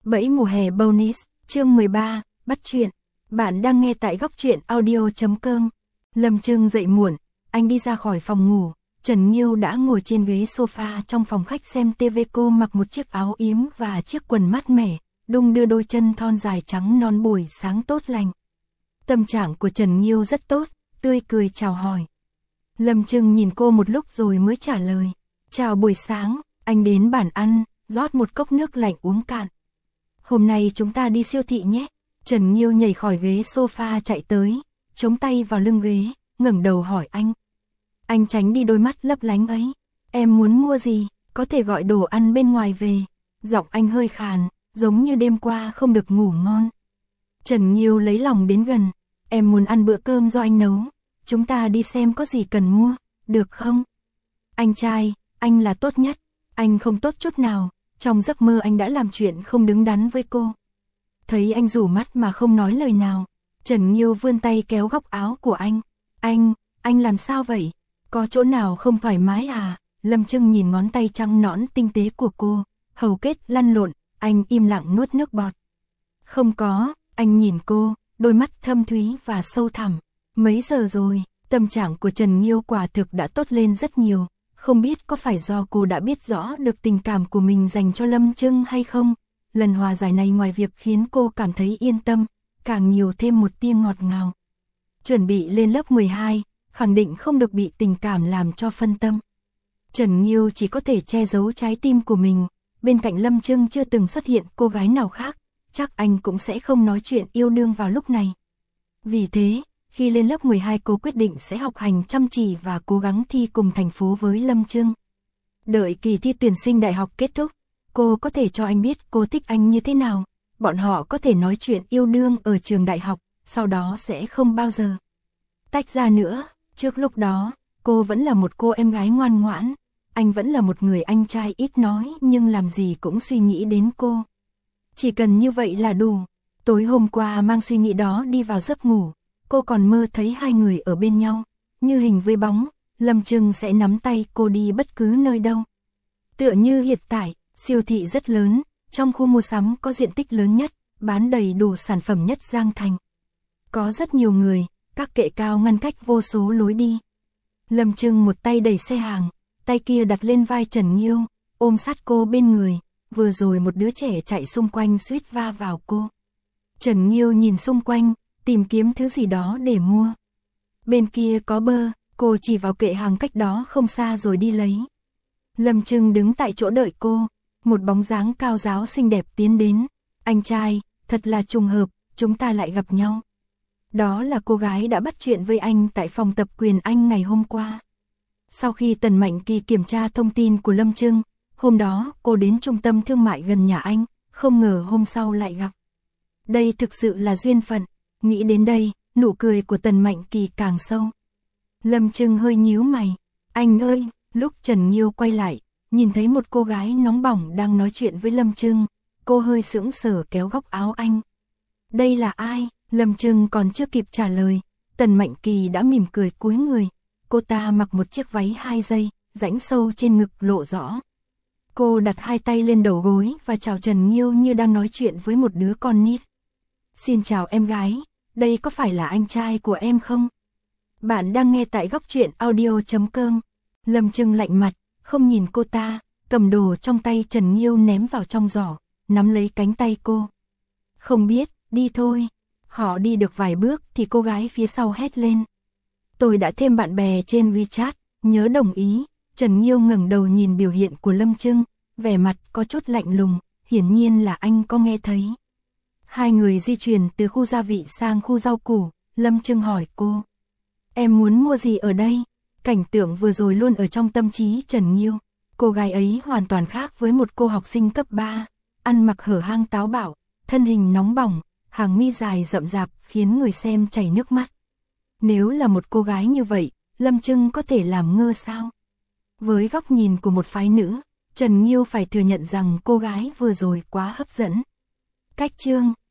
Bẫy mùa hè bonus, chương 13, bắt chuyện. Bạn đang nghe tại góc truyện audio.com. Lâm Trưng dậy muộn, anh đi ra khỏi phòng ngủ. Trần Nhiêu đã ngồi trên ghế sofa trong phòng khách xem TV. Cô mặc một chiếc áo yếm và chiếc quần mát mẻ, đung đưa đôi chân thon dài trắng non buổi sáng tốt lành. Tâm trạng của Trần Nhiêu rất tốt, tươi cười chào hỏi. Lâm Trưng nhìn cô một lúc rồi mới trả lời. Chào buổi sáng, anh đến bàn ăn, rót một cốc nước lạnh uống cạn. Hôm nay chúng ta đi siêu thị nhé. Trần Nhiêu nhảy khỏi ghế sofa chạy tới, chống tay vào lưng ghế, ngẩng đầu hỏi anh. Anh tránh đi đôi mắt lấp lánh ấy. Em muốn mua gì, có thể gọi đồ ăn bên ngoài về. Giọng anh hơi khàn, giống như đêm qua không được ngủ ngon. Trần Nhiêu lấy lòng đến gần. Em muốn ăn bữa cơm do anh nấu. Chúng ta đi xem có gì cần mua, được không? Anh trai, anh là tốt nhất. Anh không tốt chút nào. Trong giấc mơ anh đã làm chuyện không đứng đắn với cô. Thấy anh rủ mắt mà không nói lời nào, Trần Nhiêu vươn tay kéo góc áo của anh. Anh làm sao vậy? Có chỗ nào không thoải mái à? Lâm Trưng nhìn ngón tay trắng nõn tinh tế của cô, hầu kết lăn lộn, anh im lặng nuốt nước bọt. Không có, anh nhìn cô, đôi mắt thâm thúy và sâu thẳm. Mấy giờ rồi? Tâm trạng của Trần Nhiêu quả thực đã tốt lên rất nhiều. Không biết có phải do cô đã biết rõ được tình cảm của mình dành cho Lâm Trưng hay không? Lần hòa giải này ngoài việc khiến cô cảm thấy yên tâm, càng nhiều thêm một tia ngọt ngào. Chuẩn bị lên lớp 12, khẳng định không được bị tình cảm làm cho phân tâm. Trần Nhiêu chỉ có thể che giấu trái tim của mình, bên cạnh Lâm Trưng chưa từng xuất hiện cô gái nào khác, chắc anh cũng sẽ không nói chuyện yêu đương vào lúc này. Vì thế, khi lên lớp 12 cô quyết định sẽ học hành chăm chỉ và cố gắng thi cùng thành phố với Lâm Trưng. Đợi kỳ thi tuyển sinh đại học kết thúc, cô có thể cho anh biết cô thích anh như thế nào. Bọn họ có thể nói chuyện yêu đương ở trường đại học, sau đó sẽ không bao giờ tách ra nữa. Trước lúc đó, cô vẫn là một cô em gái ngoan ngoãn. Anh vẫn là một người anh trai ít nói nhưng làm gì cũng suy nghĩ đến cô. Chỉ cần như vậy là đủ. Tối hôm qua mang suy nghĩ đó đi vào giấc ngủ. Cô còn mơ thấy hai người ở bên nhau, như hình với bóng, Lâm Trưng sẽ nắm tay cô đi bất cứ nơi đâu. Tựa như hiện tại, siêu thị rất lớn, trong khu mua sắm có diện tích lớn nhất, bán đầy đủ sản phẩm nhất Giang Thành. Có rất nhiều người, các kệ cao ngăn cách vô số lối đi. Lâm Trưng một tay đẩy xe hàng, tay kia đặt lên vai Trần Nhiêu, ôm sát cô bên người, vừa rồi một đứa trẻ chạy xung quanh suýt va vào cô. Trần Nhiêu nhìn xung quanh, tìm kiếm thứ gì đó để mua. Bên kia có bơ, cô chỉ vào kệ hàng cách đó không xa rồi đi lấy. Lâm Trưng đứng tại chỗ đợi cô, một bóng dáng cao ráo xinh đẹp tiến đến. Anh trai, thật là trùng hợp, chúng ta lại gặp nhau. Đó là cô gái đã bắt chuyện với anh tại phòng tập quyền Anh ngày hôm qua. Sau khi Tần Mạnh Kỳ kiểm tra thông tin của Lâm Trưng, hôm đó cô đến trung tâm thương mại gần nhà anh, không ngờ hôm sau lại gặp. Đây thực sự là duyên phận. Nghĩ đến đây, nụ cười của Tần Mạnh Kỳ càng sâu. Lâm Trưng hơi nhíu mày. Anh ơi, lúc Trần Nhiêu quay lại, nhìn thấy một cô gái nóng bỏng đang nói chuyện với Lâm Trưng, cô hơi sững sờ kéo góc áo anh. Đây là ai? Lâm Trưng còn chưa kịp trả lời, Tần Mạnh Kỳ đã mỉm cười cúi người. Cô ta mặc một chiếc váy 2 dây, rãnh sâu trên ngực lộ rõ. Cô đặt hai tay lên đầu gối và chào Trần Nhiêu như đang nói chuyện với một đứa con nít. Xin chào em gái. Đây có phải là anh trai của em không? Bạn đang nghe tại góc truyện audio.com. Lâm Trưng lạnh mặt, không nhìn cô ta, cầm đồ trong tay Trần Nhiêu ném vào trong giỏ, nắm lấy cánh tay cô. Không biết, đi thôi. Họ đi được vài bước thì cô gái phía sau hét lên. Tôi đã thêm bạn bè trên WeChat, nhớ đồng ý. Trần Nhiêu ngẩng đầu nhìn biểu hiện của Lâm Trưng, vẻ mặt có chút lạnh lùng, hiển nhiên là anh có nghe thấy. Hai người di chuyển từ khu gia vị sang khu rau củ, Lâm Trưng hỏi cô. Em muốn mua gì ở đây? Cảnh tượng vừa rồi luôn ở trong tâm trí Trần Nhiêu. Cô gái ấy hoàn toàn khác với một cô học sinh cấp 3, ăn mặc hở hang táo bạo, thân hình nóng bỏng, hàng mi dài rậm rạp khiến người xem chảy nước mắt. Nếu là một cô gái như vậy, Lâm Trưng có thể làm ngơ sao? Với góc nhìn của một phái nữ, Trần Nhiêu phải thừa nhận rằng cô gái vừa rồi quá hấp dẫn. Cách chương